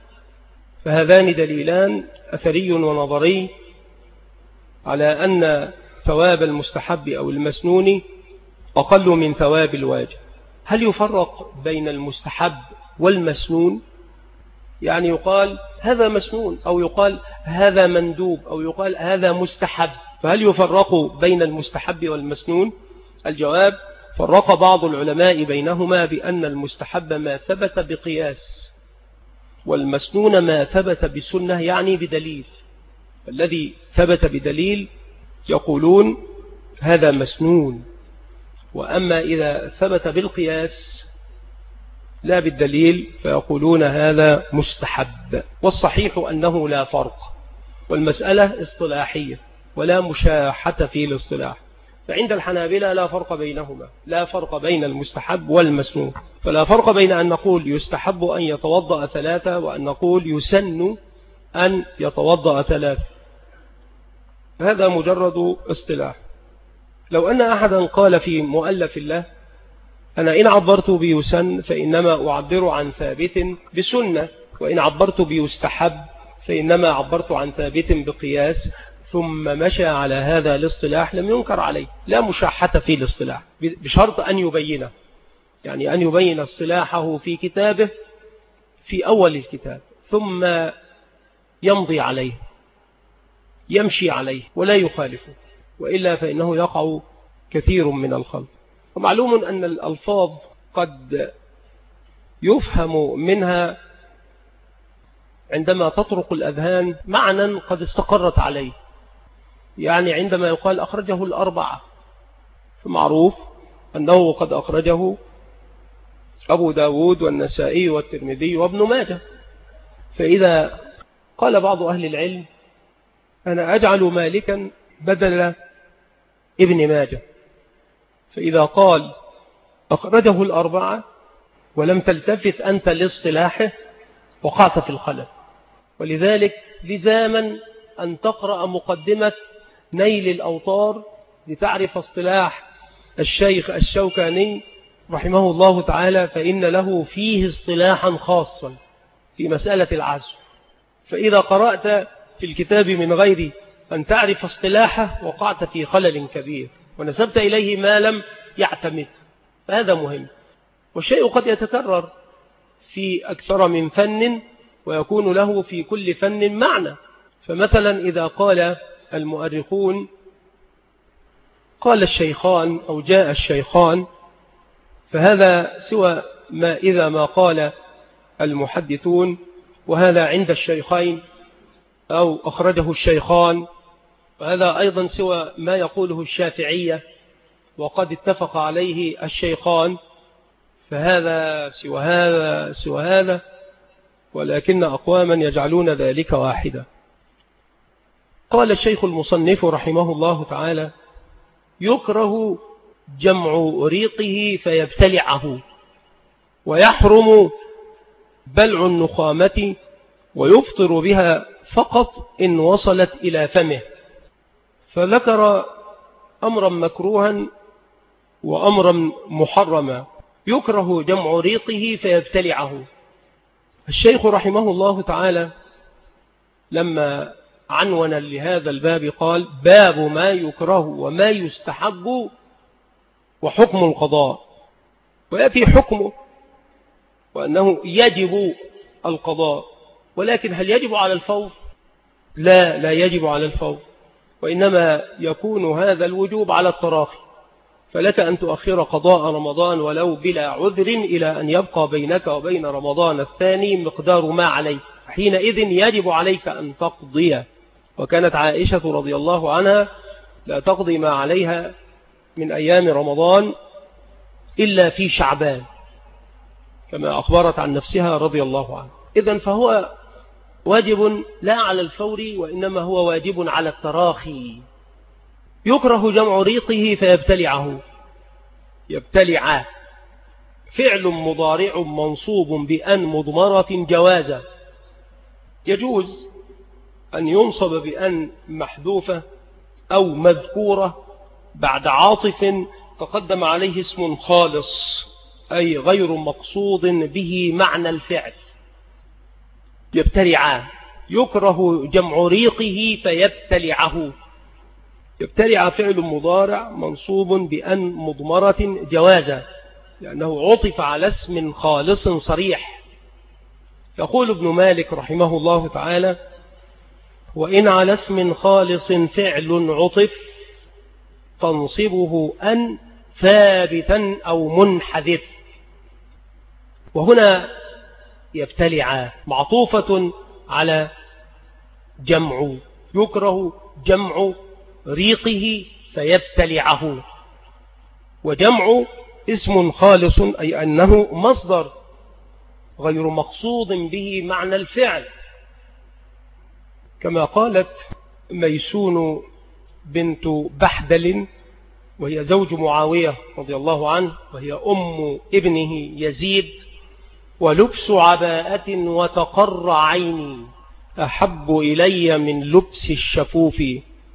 فهذان دليلان أثري ونظري على أن ثواب المستحب أو المسنون أقل من ثواب الواجب. هل يفرق بين المستحب والمسنون؟ يعني يقال هذا مسنون أو يقال هذا مندوب أو يقال هذا مستحب، فهل يفرق بين المستحب والمسنون؟ الجواب فرق بعض العلماء بينهما بأن المستحب ما ثبت بقياس، والمسنون ما ثبت بسنة يعني بدليل. الذي ثبت بدليل يقولون هذا مسنون، وأما إذا ثبت بالقياس لا بالدليل فيقولون هذا مستحب. والصحيح أنه لا فرق، والمسألة اصطلاحية ولا مشاحة في الاصطلاح. فعند الحنابلة لا فرق بينهما، لا فرق بين المستحب والمسنون، فلا فرق بين أن نقول يستحب أن يتوضأ 3 وأن نقول يسن أن يتوضأ 3. هذا مجرد اصطلاح. لو أن أحدا قال في مؤلف الله أنا إن عبرت بيسن فإنما أعبر عن ثابت بسنة، وإن عبرت بيستحب فإنما عبرت عن ثابت بقياس، ثم مشى على هذا الاصطلاح لم ينكر عليه، لا مشاحة في الاصطلاح، بشرط أن يبينه، يعني أن يبين اصطلاحه في كتابه في أول الكتاب ثم يمضي عليه يمشي عليه ولا يخالفه، وإلا فإنه يقع كثير من الخلط. ومعلوم أن الألفاظ قد يفهم منها عندما تطرق الأذهان معنى قد استقرت عليه، يعني عندما يقال أخرجه الأربعة فمعروف أنه قد أخرجه أبو داود والنسائي والترمذي وابن ماجه. فإذا قال بعض أهل العلم أنا أجعل مالكا بدل ابن ماجه، فإذا قال أخرجه الأربعة ولم تلتفت أنت لاصطلاحه وقعت في الخلل. ولذلك لزاما أن تقرأ مقدمة نيل الأوطار لتعرف اصطلاح الشيخ الشوكاني رحمه الله تعالى، فإن له فيه اصطلاحا خاصا في مسألة العزف. فإذا قرأت في الكتاب من غير أن تعرف اصطلاحه وقعت في خلل كبير ونسبت إليه ما لم يعتمد، فهذا مهم. والشيء قد يتكرر في أكثر من فن ويكون له في كل فن معنى. فمثلا إذا قال المؤرخون قال الشيخان أو جاء الشيخان، فهذا سوى ما إذا ما قال المحدثون وهذا عند الشيخين أو أخرجه الشيخان، وهذا أيضا سوى ما يقوله الشافعية وقد اتفق عليه الشيخان، فهذا سوى هذا، ولكن أقواما يجعلون ذلك واحدا. قال الشيخ المصنف رحمه الله تعالى: يكره جمع ريقه فيبتلعه، ويحرم بلع النخامة، ويفطر بها فقط إن وصلت إلى فمه. فذكر أمرا مكروها وأمرا محرما. يكره جمع ريقه فيبتلعه. الشيخ رحمه الله تعالى لما عنونا لهذا الباب قال: باب ما يكره وما يستحب وحكم القضاء. ويأتي حكمه وأنه يجب القضاء، ولكن هل يجب على الفور؟ لا يجب على الفور، وإنما يكون هذا الوجوب على التراخي. فلك أن تؤخر قضاء رمضان ولو بلا عذر إلى أن يبقى بينك وبين رمضان الثاني مقدار ما عليك، حينئذ يجب عليك أن تقضي. وكانت عائشة رضي الله عنها لا تقضي ما عليها من أيام رمضان إلا في شعبان، كما أخبرت عن نفسها رضي الله عنها. إذن فهو واجب لا على الفور، وإنما هو واجب على التراخي. يكره جمع ريقه فيبتلعه. يبتلع فعل مضارع منصوب بأن مضمرة جوازا. يجوز أن ينصب بأن محذوفة أو مذكورة بعد عاطف تقدم عليه اسم خالص، أي غير مقصود به معنى الفعل. يبتلع. يكره جمع ريقه فيبتلعه. يبتلع فعل مضارع منصوب بأن مضمرة جوازا، لأنه عطف على اسم خالص صريح. يقول ابن مالك رحمه الله تعالى: وإن على اسم خالص فعل عطف فانصبه أن ثابتا أو منحذف. وهنا يبتلع معطوفة على جمع. يكره جمع ريقه فيبتلعه. وجمع اسم خالص، أي أنه مصدر غير مقصود به معنى الفعل، كما قالت ميسون بنت بحدل وهي زوج معاوية رضي الله عنه، وهي أم ابنه يزيد: ولبس عباءة وتقر عيني أحب إلي من لبس الشفوف.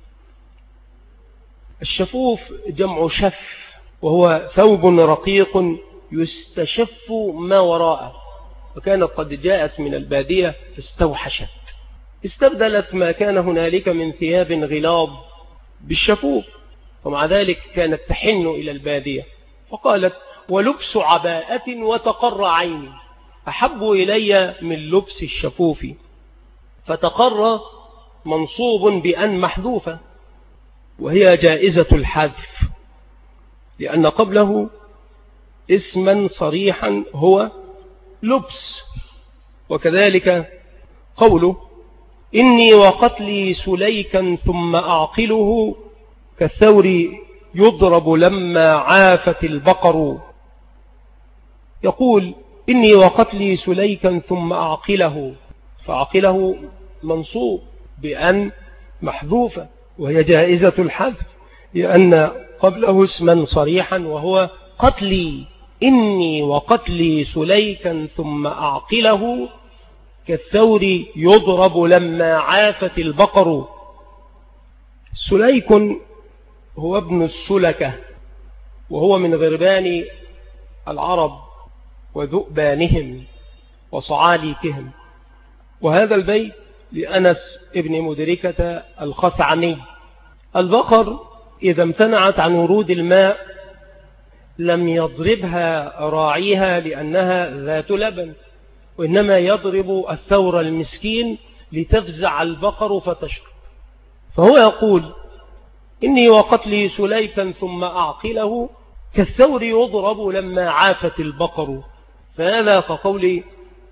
الشفوف جمع شف، وهو ثوب رقيق يستشف ما وراءه، وكانت قد جاءت من البادية فاستوحشت، استبدلت ما كان هنالك من ثياب غلاظ بالشفوف، ومع ذلك كانت تحن إلى البادية، فقالت: ولبس عباءة وتقر عيني أحب إلي من لبس الشفوف. فتقر منصوب بأن محذوفة، وهي جائزة الحذف لأن قبله اسما صريحا هو لبس. وكذلك قوله: إني وقتلي سليكا ثم أعقله كالثور يضرب لما عافت البقر. يقول: إني وقتلي سليكا ثم أعقله، فأعقله منصوب بأن محذوفة، وهي جائزة الحذف لأن قبله اسما صريحا وهو قتلي. إني وقتلي سليكا ثم أعقله كالثور يضرب لما عافت البقر. سليك هو ابن السلكة، وهو من غربان العرب وذؤبانهم وصعاليكهم. وهذا البيت لأنس ابن مدركة الخثعمي: البقر إذا امتنعت عن ورود الماء لم يضربها راعيها لأنها ذات لبن، وإنما يضرب الثور المسكين لتفزع البقر فتشرب. فهو يقول: إني وقتلي سليكا ثم أعقله كالثور يضرب لما عافت البقر. فهذا كقول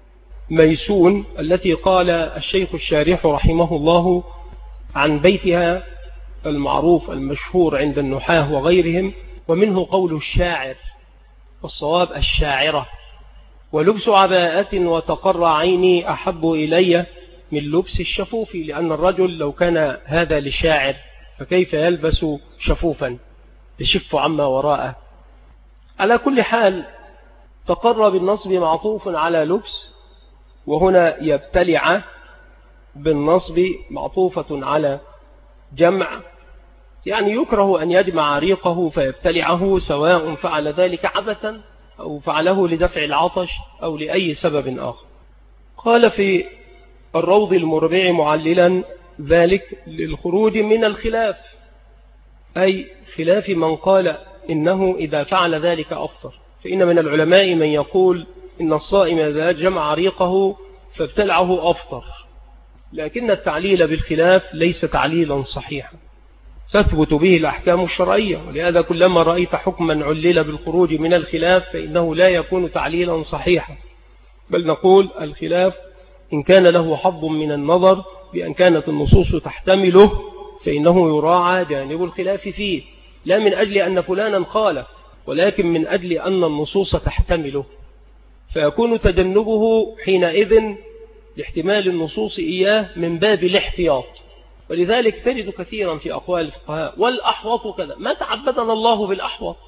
ميسون التي قال الشيخ الشارح رحمه الله عن بيتها المعروف المشهور عند النحاة وغيرهم، ومنه قول الشاعر، والصواب الشاعرة: ولبس عباءة وتقر عيني أحب إلي من لبس الشفوف. لأن الرجل لو كان هذا للشاعر فكيف يلبس شفوفا يشف عما وراءه. على كل حال تقر بالنصب معطوف على لبس، وهنا يبتلع بالنصب معطوفة على جمع، يعني يكره أن يجمع ريقه فيبتلعه، سواء فعل ذلك عبثا أو فعله لدفع العطش أو لأي سبب آخر. قال في الروض المربع معللا ذلك للخروج من الخلاف، أي خلاف من قال إنه إذا فعل ذلك أفطر. فإن من العلماء من يقول إن الصائم إذا جمع ريقه فابتلعه أفطر، لكن التعليل بالخلاف ليس تعليلا صحيحا تثبت به الأحكام الشرعية. ولهذا كلما رأيت حكما علل بالخروج من الخلاف فإنه لا يكون تعليلا صحيحا، بل نقول الخلاف إن كان له حظ من النظر بأن كانت النصوص تحتمله فإنه يراعى جانب الخلاف فيه، لا من أجل أن فلانا خالف، ولكن من أجل أن النصوص تحتمله، فيكون تجنبه حينئذ لاحتمال النصوص إياه من باب الاحتياط. ولذلك تجد كثيرا في أقوال الفقهاء: والأحوط كذا. ما تعبدنا الله بالأحوط،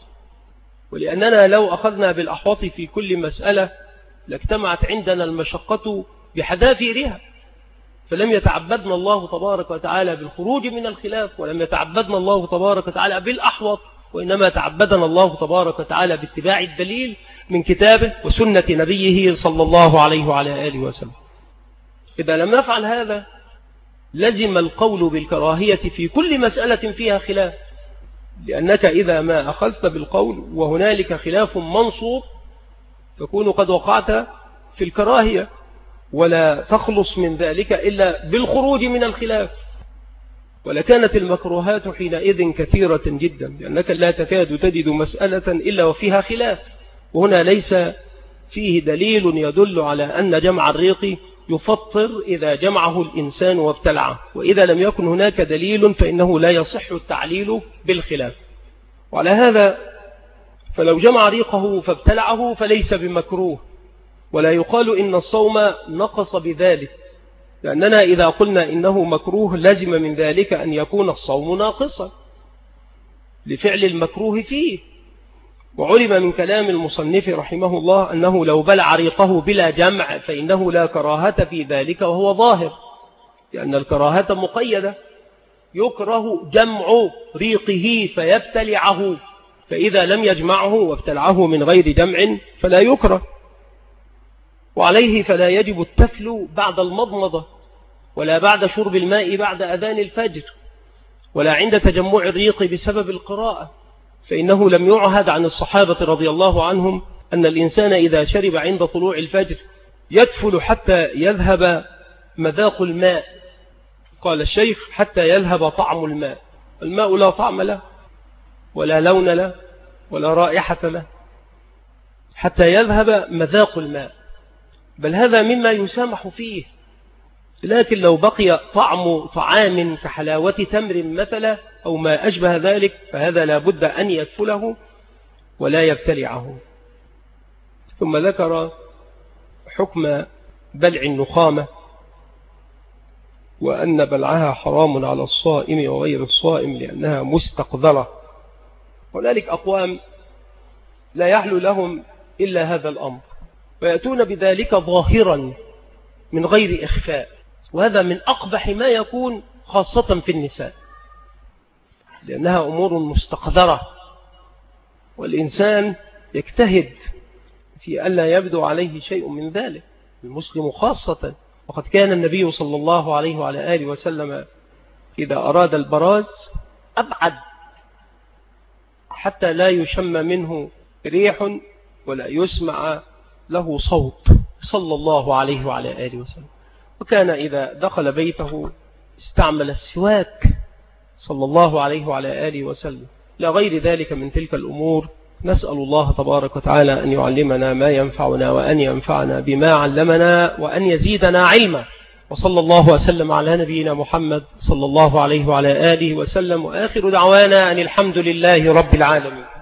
ولأننا لو أخذنا بالأحوط في كل مسألة لاجتمعت عندنا المشقة بحذافيرها، فلم يتعبدنا الله تبارك وتعالى بالخروج من الخلاف، ولم يتعبدنا الله تبارك وتعالى بالأحوط، وإنما تعبدنا الله تبارك وتعالى باتباع الدليل من كتابه وسنة نبيه صلى الله عليه وعلى آله وسلم. إذا لم نفعل هذا لزم القول بالكراهية في كل مسألة فيها خلاف، لأنك إذا ما أخذت بالقول وهنالك خلاف منصوب تكون قد وقعت في الكراهية، ولا تخلص من ذلك إلا بالخروج من الخلاف. ولكانت المكروهات حينئذ كثيرة جدا، لأنك لا تكاد تجد مسألة إلا وفيها خلاف. وهنا ليس فيه دليل يدل على أن جمع الريق يفطر إذا جمعه الإنسان وابتلعه، وإذا لم يكن هناك دليل فإنه لا يصح التعليل بالخلاف. وعلى هذا فلو جمع ريقه فابتلعه فليس بمكروه، ولا يقال إن الصوم نقص بذلك، لأننا إذا قلنا إنه مكروه لازم من ذلك أن يكون الصوم ناقصا لفعل المكروه فيه. وعلم من كلام المصنف رحمه الله أنه لو بلع ريقه بلا جمع فإنه لا كراهة في ذلك، وهو ظاهر، لأن الكراهة مقيدة، يكره جمع ريقه فيبتلعه، فإذا لم يجمعه وابتلعه من غير جمع فلا يكره. وعليه فلا يجب التفل بعد المضمضة، ولا بعد شرب الماء بعد أذان الفجر، ولا عند تجمع الريق بسبب القراءة، فإنه لم يعهد عن الصحابة رضي الله عنهم أن الإنسان إذا شرب عند طلوع الفجر يتفل حتى يذهب مذاق الماء. قال الشيخ: حتى يذهب طعم الماء. الماء لا طعم له ولا لون له ولا رائحة له، حتى يذهب مذاق الماء، بل هذا مما يسامح فيه. لكن لو بقي طعم طعام كحلاوة تمر مثلا أو ما أشبه ذلك فهذا لا بد أن يدفله ولا يبتلعه. ثم ذكر حكم بلع النخامة، وأن بلعها حرام على الصائم وغير الصائم لأنها مستقذرة. هنالك أقوام لا يحل لهم إلا هذا الأمر، ويأتون بذلك ظاهرا من غير إخفاء، وهذا من أقبح ما يكون خاصة في النساء، لأنها أمور مستقذرة، والإنسان يجتهد في ألا يبدو عليه شيء من ذلك، المسلم خاصة. وقد كان النبي صلى الله عليه وعلى آله وسلم إذا أراد البراز أبعد حتى لا يشم منه ريح ولا يسمع له صوت صلى الله عليه وعلى آله وسلم. وكان إذا دخل بيته استعمل السواك صلى الله عليه وعلى آله وسلم، لا غير ذلك من تلك الأمور نسأل الله تبارك وتعالى أن يعلمنا ما ينفعنا وأن ينفعنا بما علمنا وأن يزيدنا علما. وصلى الله وسلم على نبينا محمد صلى الله عليه وعلى آله وسلم، وآخر دعوانا أن الحمد لله رب العالمين.